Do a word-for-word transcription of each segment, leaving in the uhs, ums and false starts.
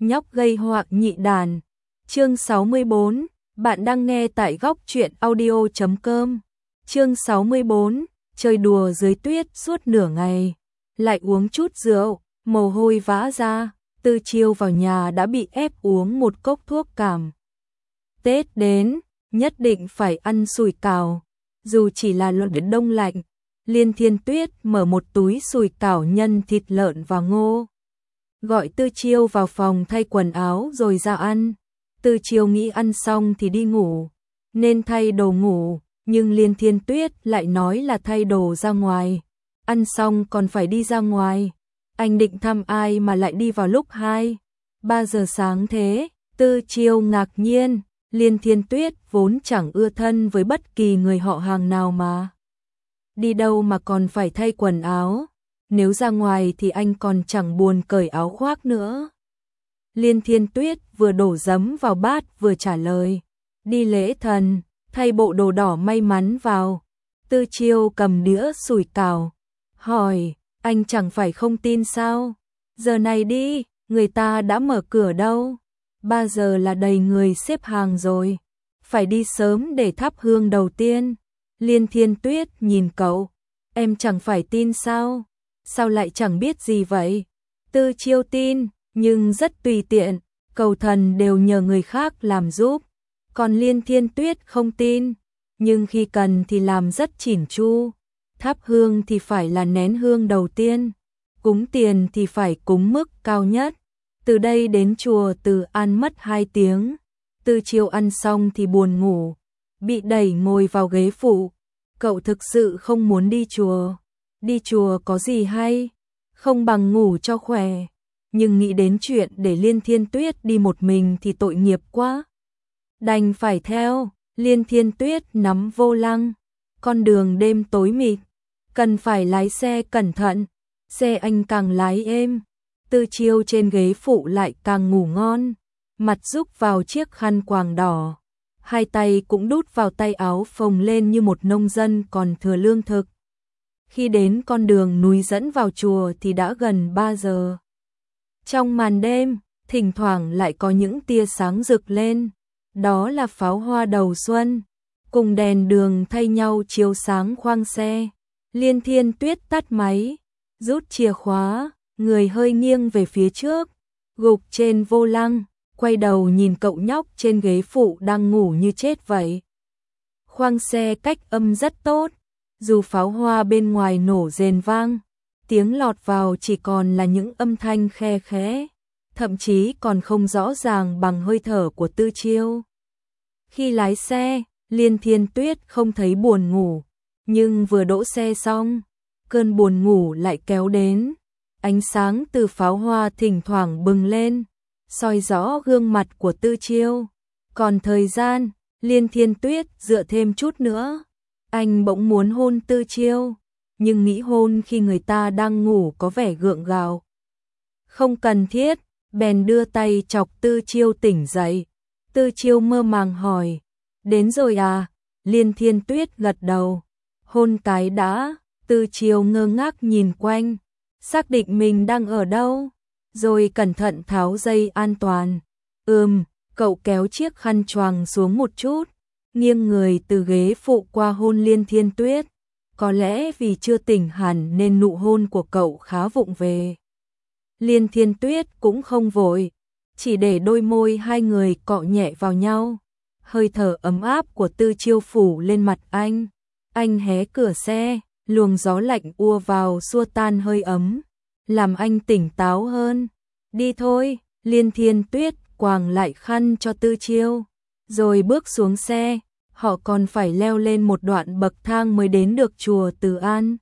nhóc gây họa nhị đàn. Chương sáu mươi bốn, bạn đang nghe tại góc truyện audio chấm com. Chương sáu mươi bốn, chơi đùa dưới tuyết suốt nửa ngày, lại uống chút rượu, mồ hôi vã ra, Tư Chiêu vào nhà đã bị ép uống một cốc thuốc cảm. Tết đến, nhất định phải ăn sủi cảo, dù chỉ là lợn đến đông lạnh. Liên Thiên Tuyết mở một túi sủi cảo nhân thịt lợn và ngô, gọi Tư Chiêu vào phòng thay quần áo rồi ra ăn. Tư Chiêu nghĩ ăn xong thì đi ngủ, nên thay đồ ngủ, nhưng Liên Thiên Tuyết lại nói là thay đồ ra ngoài. Ăn xong còn phải đi ra ngoài. Anh định thăm ai mà lại đi vào lúc hai, ba giờ sáng thế? Tư Chiêu ngạc nhiên, Liên Thiên Tuyết vốn chẳng ưa thân với bất kỳ người họ hàng nào mà. Đi đâu mà còn phải thay quần áo, nếu ra ngoài thì anh còn chẳng buồn cởi áo khoác nữa. Liên Thiên Tuyết vừa đổ giấm vào bát vừa trả lời, đi lễ thần, thay bộ đồ đỏ may mắn vào. Tư Chiêu cầm đĩa sủi cảo, hỏi, anh chẳng phải không tin sao? Giờ này đi, người ta đã mở cửa đâu. Ba giờ là đầy người xếp hàng rồi, phải đi sớm để thắp hương đầu tiên. Liên Thiên Tuyết nhìn cậu, em chẳng phải tin sao? Sao lại chẳng biết gì vậy? Tư Chiêu tin, nhưng rất tùy tiện, cầu thần đều nhờ người khác làm giúp. Còn Liên Thiên Tuyết không tin, nhưng khi cần thì làm rất chỉn chu. Thắp hương thì phải là nén hương đầu tiên, cúng tiền thì phải cúng mức cao nhất. Từ đây đến chùa Từ An mất hai tiếng. Tư Chiêu ăn xong thì buồn ngủ, bị đẩy ngồi vào ghế phụ. Cậu thực sự không muốn đi chùa. Đi chùa có gì hay, không bằng ngủ cho khỏe. Nhưng nghĩ đến chuyện để Liên Thiên Tuyết đi một mình thì tội nghiệp quá. Đành phải theo. Liên Thiên Tuyết nắm vô lăng. Con đường đêm tối mịt, cần phải lái xe cẩn thận. Xe anh càng lái êm, Tư Chiêu trên ghế phụ lại càng ngủ ngon. Mặt rúc vào chiếc khăn quàng đỏ, hai tay cũng đút vào tay áo phồng lên như một nông dân còn thừa lương thực. Khi đến con đường núi dẫn vào chùa thì đã gần ba giờ. Trong màn đêm, thỉnh thoảng lại có những tia sáng rực lên. Đó là pháo hoa đầu xuân, cùng đèn đường thay nhau chiếu sáng khoang xe. Liên Thiên Tuyết tắt máy, rút chìa khóa, người hơi nghiêng về phía trước, gục trên vô lăng, quay đầu nhìn cậu nhóc trên ghế phụ đang ngủ như chết vậy. Khoang xe cách âm rất tốt, dù pháo hoa bên ngoài nổ rền vang, tiếng lọt vào chỉ còn là những âm thanh khe khẽ, thậm chí còn không rõ ràng bằng hơi thở của Tư Chiêu. Khi lái xe, Liên Thiên Tuyết không thấy buồn ngủ, nhưng vừa đỗ xe xong, cơn buồn ngủ lại kéo đến. Ánh sáng từ pháo hoa thỉnh thoảng bừng lên, soi rõ gương mặt của Tư Chiêu. Còn thời gian, Liên Thiên Tuyết dựa thêm chút nữa. Anh bỗng muốn hôn Tư Chiêu, nhưng nghĩ hôn khi người ta đang ngủ có vẻ gượng gạo, không cần thiết, bèn đưa tay chọc Tư Chiêu tỉnh dậy. Tư Chiêu mơ màng hỏi, đến rồi à? Liên Thiên Tuyết gật đầu, hôn cái đã. Tư Chiêu ngơ ngác nhìn quanh, xác định mình đang ở đâu, rồi cẩn thận tháo dây an toàn. Ừm, cậu kéo chiếc khăn choàng xuống một chút, nghiêng người từ ghế phụ qua hôn Liên Thiên Tuyết. Có lẽ vì chưa tỉnh hẳn nên nụ hôn của cậu khá vụng về. Liên Thiên Tuyết cũng không vội, chỉ để đôi môi hai người cọ nhẹ vào nhau. Hơi thở ấm áp của Tư Chiêu phủ lên mặt anh. Anh hé cửa xe, luồng gió lạnh ùa vào xua tan hơi ấm, làm anh tỉnh táo hơn. Đi thôi, Liên Thiên Tuyết quàng lại khăn cho Tư Chiêu, rồi bước xuống xe. Họ còn phải leo lên một đoạn bậc thang mới đến được chùa Từ An.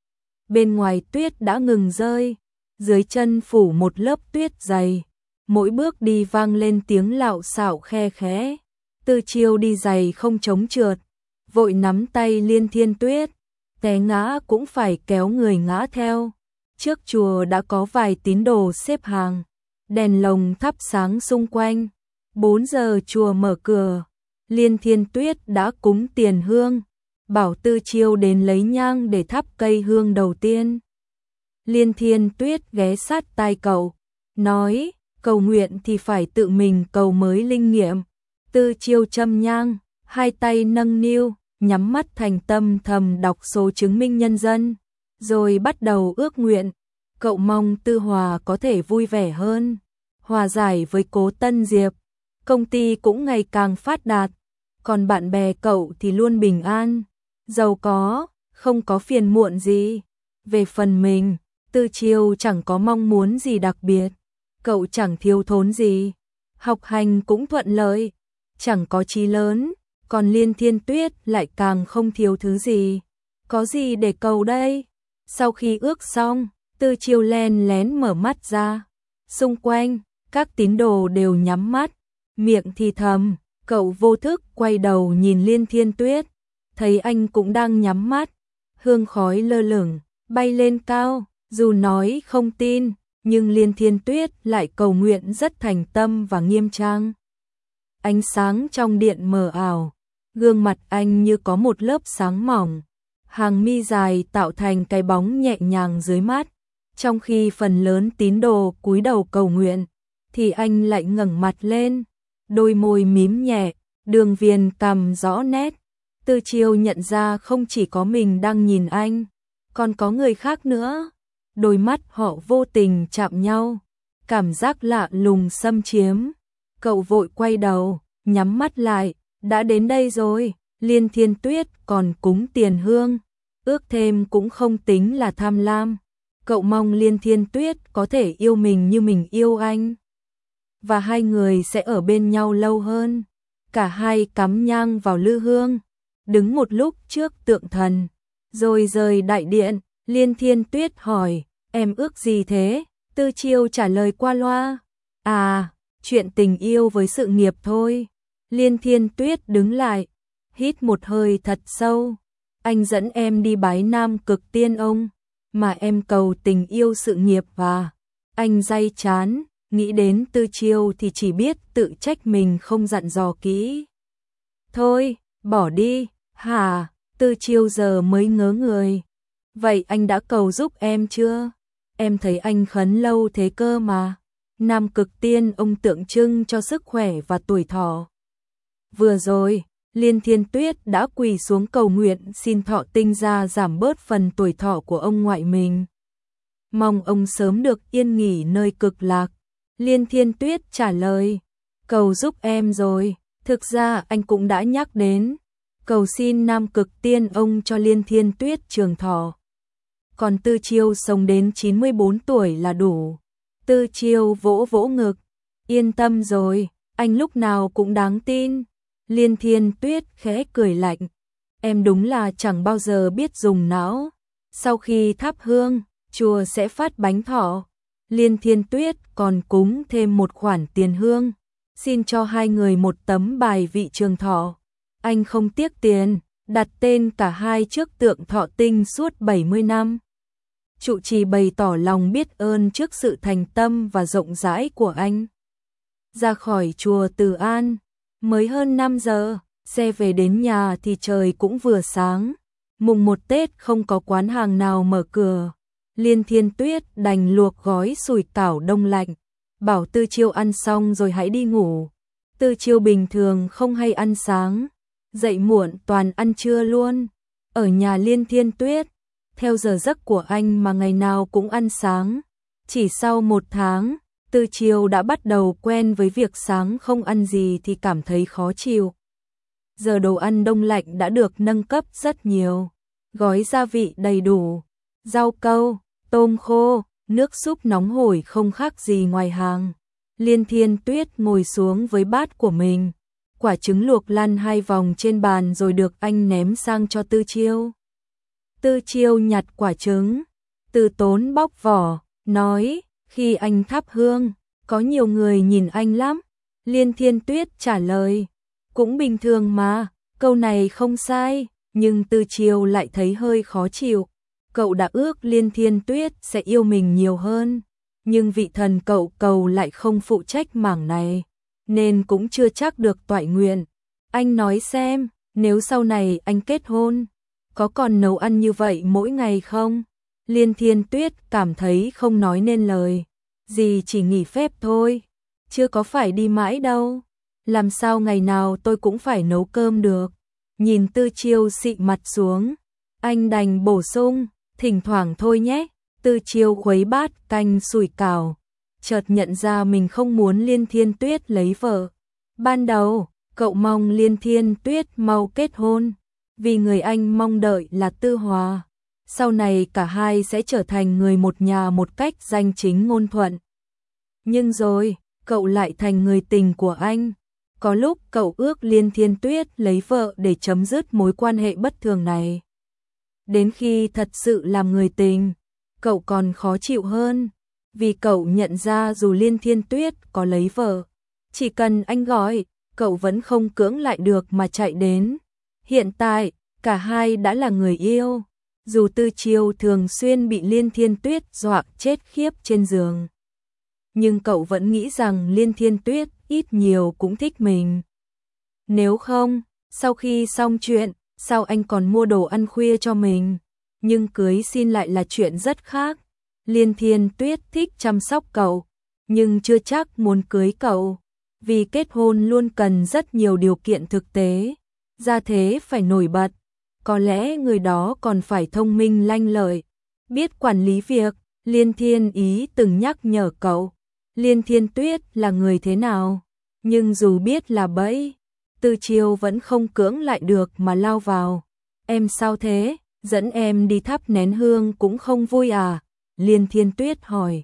Bên ngoài tuyết đã ngừng rơi, dưới chân phủ một lớp tuyết dày. Mỗi bước đi vang lên tiếng lạo xạo khe khẽ. Tư Chiêu đi giày không chống trượt, vội nắm tay Liên Thiên Tuyết, té ngã cũng phải kéo người ngã theo. Trước chùa đã có vài tín đồ xếp hàng, đèn lồng thắp sáng xung quanh. Bốn giờ chùa mở cửa, Liên Thiên Tuyết đã cúng tiền hương, bảo Tư Chiêu đến lấy nhang để thắp cây hương đầu tiên. Liên Thiên Tuyết ghé sát tai cậu, nói, cầu nguyện thì phải tự mình cầu mới linh nghiệm. Tư Chiêu châm nhang, hai tay nâng niu, nhắm mắt thành tâm thầm đọc số chứng minh nhân dân, rồi bắt đầu ước nguyện. Cậu mong Tư Hòa có thể vui vẻ hơn, hòa giải với Cố Tân Diệp, công ty cũng ngày càng phát đạt, còn bạn bè cậu thì luôn bình an, giàu có, không có phiền muộn gì. Về phần mình, Tư Chiêu chẳng có mong muốn gì đặc biệt, cậu chẳng thiếu thốn gì, học hành cũng thuận lợi, chẳng có chí lớn, còn Liên Thiên Tuyết lại càng không thiếu thứ gì. Có gì để cầu đây? Sau khi ước xong, Tư Chiêu len lén mở mắt ra. Xung quanh, các tín đồ đều nhắm mắt, miệng thì thầm. Cậu vô thức quay đầu nhìn Liên Thiên Tuyết, thấy anh cũng đang nhắm mắt. Hương khói lơ lửng, bay lên cao, dù nói không tin, nhưng Liên Thiên Tuyết lại cầu nguyện rất thành tâm và nghiêm trang. Ánh sáng trong điện mờ ảo, gương mặt anh như có một lớp sáng mỏng, hàng mi dài tạo thành cái bóng nhẹ nhàng dưới mắt. Trong khi phần lớn tín đồ cúi đầu cầu nguyện, thì anh lại ngẩng mặt lên, đôi môi mím nhẹ, đường viền cằm rõ nét. Tư Chiêu nhận ra không chỉ có mình đang nhìn anh, còn có người khác nữa. Đôi mắt họ vô tình chạm nhau, cảm giác lạ lùng xâm chiếm. Cậu vội quay đầu, nhắm mắt lại, đã đến đây rồi. Liên Thiên Tuyết còn cúng tiền hương, ước thêm cũng không tính là tham lam. Cậu mong Liên Thiên Tuyết có thể yêu mình như mình yêu anh, và hai người sẽ ở bên nhau lâu hơn. Cả hai cắm nhang vào lư hương, đứng một lúc trước tượng thần, rồi rời đại điện. Liên Thiên Tuyết hỏi, em ước gì thế? Tư Chiêu trả lời qua loa, à, chuyện tình yêu với sự nghiệp thôi. Liên Thiên Tuyết đứng lại, hít một hơi thật sâu, anh dẫn em đi bái Nam Cực Tiên Ông, mà em cầu tình yêu sự nghiệp và... Anh day chán, nghĩ đến Tư Chiêu thì chỉ biết tự trách mình không dặn dò kỹ. Thôi, bỏ đi, hả? Tư Chiêu giờ mới ngớ người. Vậy anh đã cầu giúp em chưa? Em thấy anh khấn lâu thế cơ mà. Nam Cực Tiên Ông tượng trưng cho sức khỏe và tuổi thọ. Vừa rồi, Liên Thiên Tuyết đã quỳ xuống cầu nguyện xin thọ tinh ra giảm bớt phần tuổi thọ của ông ngoại mình. Mong ông sớm được yên nghỉ nơi cực lạc. Liên Thiên Tuyết trả lời, cầu giúp em rồi, thực ra anh cũng đã nhắc đến, cầu xin Nam Cực Tiên Ông cho Liên Thiên Tuyết trường thọ. Còn Tư Chiêu sống đến chín mươi bốn tuổi là đủ. Tư Chiêu vỗ vỗ ngực, yên tâm rồi, anh lúc nào cũng đáng tin. Liên Thiên Tuyết khẽ cười lạnh, em đúng là chẳng bao giờ biết dùng não. Sau khi thắp hương, chùa sẽ phát bánh thọ. Liên Thiên Tuyết còn cúng thêm một khoản tiền hương, xin cho hai người một tấm bài vị trường thọ. Anh không tiếc tiền, đặt tên cả hai trước tượng thọ tinh suốt bảy mươi năm. Trụ trì bày tỏ lòng biết ơn trước sự thành tâm và rộng rãi của anh. Ra khỏi chùa Từ An, mới hơn năm giờ, xe về đến nhà thì trời cũng vừa sáng. Mùng một Tết không có quán hàng nào mở cửa. Liên Thiên Tuyết đành luộc gói sủi cảo đông lạnh, bảo Tư Chiêu ăn xong rồi hãy đi ngủ. Tư Chiêu bình thường không hay ăn sáng, dậy muộn toàn ăn trưa luôn. Ở nhà Liên Thiên Tuyết, theo giờ giấc của anh mà ngày nào cũng ăn sáng. Chỉ sau một tháng, Tư Chiêu đã bắt đầu quen với việc sáng không ăn gì thì cảm thấy khó chịu. Giờ đồ ăn đông lạnh đã được nâng cấp rất nhiều, gói gia vị đầy đủ, rau câu, tôm khô, nước súp nóng hổi không khác gì ngoài hàng. Liên Thiên Tuyết ngồi xuống với bát của mình, quả trứng luộc lăn hai vòng trên bàn rồi được anh ném sang cho Tư Chiêu. Tư Chiêu nhặt quả trứng, từ tốn bóc vỏ, nói, khi anh thắp hương, có nhiều người nhìn anh lắm. Liên Thiên Tuyết trả lời, cũng bình thường mà, câu này không sai, nhưng Tư Chiêu lại thấy hơi khó chịu. Cậu đã ước Liên Thiên Tuyết sẽ yêu mình nhiều hơn, nhưng vị thần cậu cầu lại không phụ trách mảng này, nên cũng chưa chắc được toại nguyện. Anh nói xem, nếu sau này anh kết hôn, có còn nấu ăn như vậy mỗi ngày không? Liên Thiên Tuyết cảm thấy không nói nên lời, gì chỉ nghỉ phép thôi. chưa có phải đi mãi đâu. Làm sao ngày nào tôi cũng phải nấu cơm được. Nhìn Tư Chiêu xị mặt xuống, anh đành bổ sung, thỉnh thoảng thôi nhé. Tư Chiêu khuấy bát canh sủi cảo, chợt nhận ra mình không muốn Liên Thiên Tuyết lấy vợ. Ban đầu, cậu mong Liên Thiên Tuyết mau kết hôn, vì người anh mong đợi là Tư Hòa. Sau này cả hai sẽ trở thành người một nhà một cách danh chính ngôn thuận. Nhưng rồi, cậu lại thành người tình của anh. Có lúc cậu ước Liên Thiên Tuyết lấy vợ để chấm dứt mối quan hệ bất thường này. Đến khi thật sự làm người tình, cậu còn khó chịu hơn, vì cậu nhận ra dù Liên Thiên Tuyết có lấy vợ, chỉ cần anh gọi, cậu vẫn không cưỡng lại được mà chạy đến. Hiện tại, cả hai đã là người yêu, dù Tư Chiêu thường xuyên bị Liên Thiên Tuyết dọa chết khiếp trên giường. Nhưng cậu vẫn nghĩ rằng Liên Thiên Tuyết ít nhiều cũng thích mình. Nếu không, sau khi xong chuyện, sao anh còn mua đồ ăn khuya cho mình? Nhưng cưới xin lại là chuyện rất khác. Liên Thiên Tuyết thích chăm sóc cậu, nhưng chưa chắc muốn cưới cậu, vì kết hôn luôn cần rất nhiều điều kiện thực tế. Gia thế phải nổi bật, có lẽ người đó còn phải thông minh lanh lợi, biết quản lý việc. Liên Thiên Ý từng nhắc nhở cậu, Liên Thiên Tuyết là người thế nào, nhưng dù biết là bẫy, Tư Chiêu vẫn không cưỡng lại được mà lao vào. Em sao thế, dẫn em đi thắp nén hương cũng không vui à? Liên Thiên Tuyết hỏi.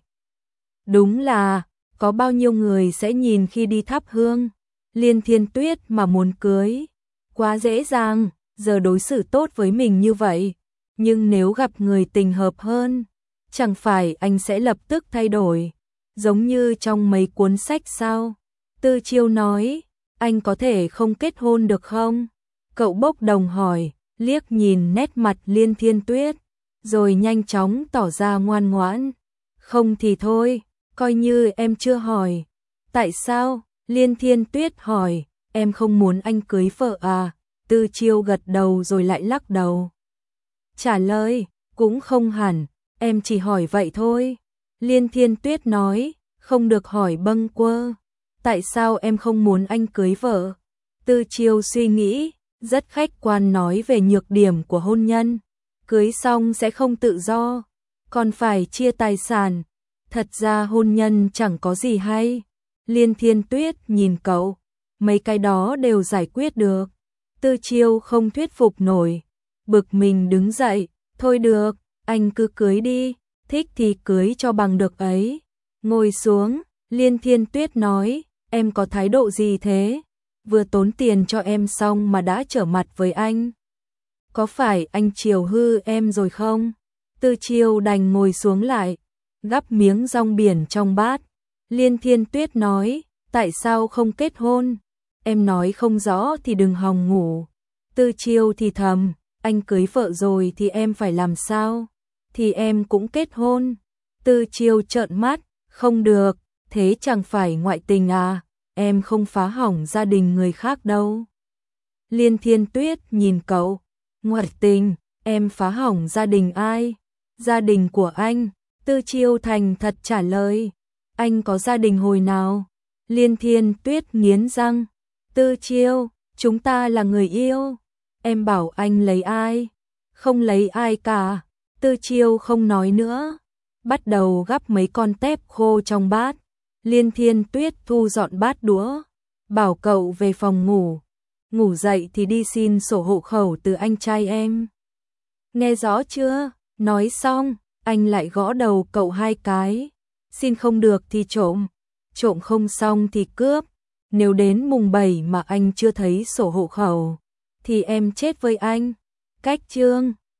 Đúng là, có bao nhiêu người sẽ nhìn khi đi thắp hương? Liên Thiên Tuyết mà muốn cưới, quá dễ dàng, giờ đối xử tốt với mình như vậy. Nhưng nếu gặp người tình hợp hơn, chẳng phải anh sẽ lập tức thay đổi, giống như trong mấy cuốn sách sao? Tư Chiêu nói, anh có thể không kết hôn được không? Cậu bốc đồng hỏi, liếc nhìn nét mặt Liên Thiên Tuyết, rồi nhanh chóng tỏ ra ngoan ngoãn. Không thì thôi, coi như em chưa hỏi. Tại sao? Liên Thiên Tuyết hỏi, em không muốn anh cưới vợ à? Tư Chiêu gật đầu rồi lại lắc đầu. Trả lời, cũng không hẳn, em chỉ hỏi vậy thôi. Liên Thiên Tuyết nói, không được hỏi bâng quơ. Tại sao em không muốn anh cưới vợ? Tư Chiêu suy nghĩ, rất khách quan nói về nhược điểm của hôn nhân. Cưới xong sẽ không tự do, còn phải chia tài sản. Thật ra hôn nhân chẳng có gì hay. Liên Thiên Tuyết nhìn cậu, mấy cái đó đều giải quyết được. Tư Chiêu không thuyết phục nổi, bực mình đứng dậy, thôi được, anh cứ cưới đi, thích thì cưới cho bằng được ấy. Ngồi xuống, Liên Thiên Tuyết nói, em có thái độ gì thế? Vừa tốn tiền cho em xong mà đã trở mặt với anh. Có phải anh chiều hư em rồi không? Tư Chiêu đành ngồi xuống lại, gắp miếng rong biển trong bát. Liên Thiên Tuyết nói, tại sao không kết hôn? Em nói không rõ thì đừng hòng ngủ. Tư Chiêu thì thầm, anh cưới vợ rồi thì em phải làm sao? Thì em cũng kết hôn. Tư Chiêu trợn mắt, không được, thế chẳng phải ngoại tình à? Em không phá hỏng gia đình người khác đâu. Liên Thiên Tuyết nhìn cậu, ngoại tình, em phá hỏng gia đình ai? Gia đình của anh. Tư Chiêu thành thật trả lời, anh có gia đình hồi nào? Liên Thiên Tuyết nghiến răng, Tư Chiêu, chúng ta là người yêu. Em bảo anh lấy ai? Không lấy ai cả. Tư Chiêu không nói nữa, bắt đầu gắp mấy con tép khô trong bát. Liên Thiên Tuyết thu dọn bát đũa, bảo cậu về phòng ngủ. Ngủ dậy thì đi xin sổ hộ khẩu từ anh trai em. Nghe rõ chưa? Nói xong, anh lại gõ đầu cậu hai cái. Xin không được thì trộm, trộm không xong thì cướp. Nếu đến mùng bảy mà anh chưa thấy sổ hộ khẩu, thì em chết với anh. Cách chương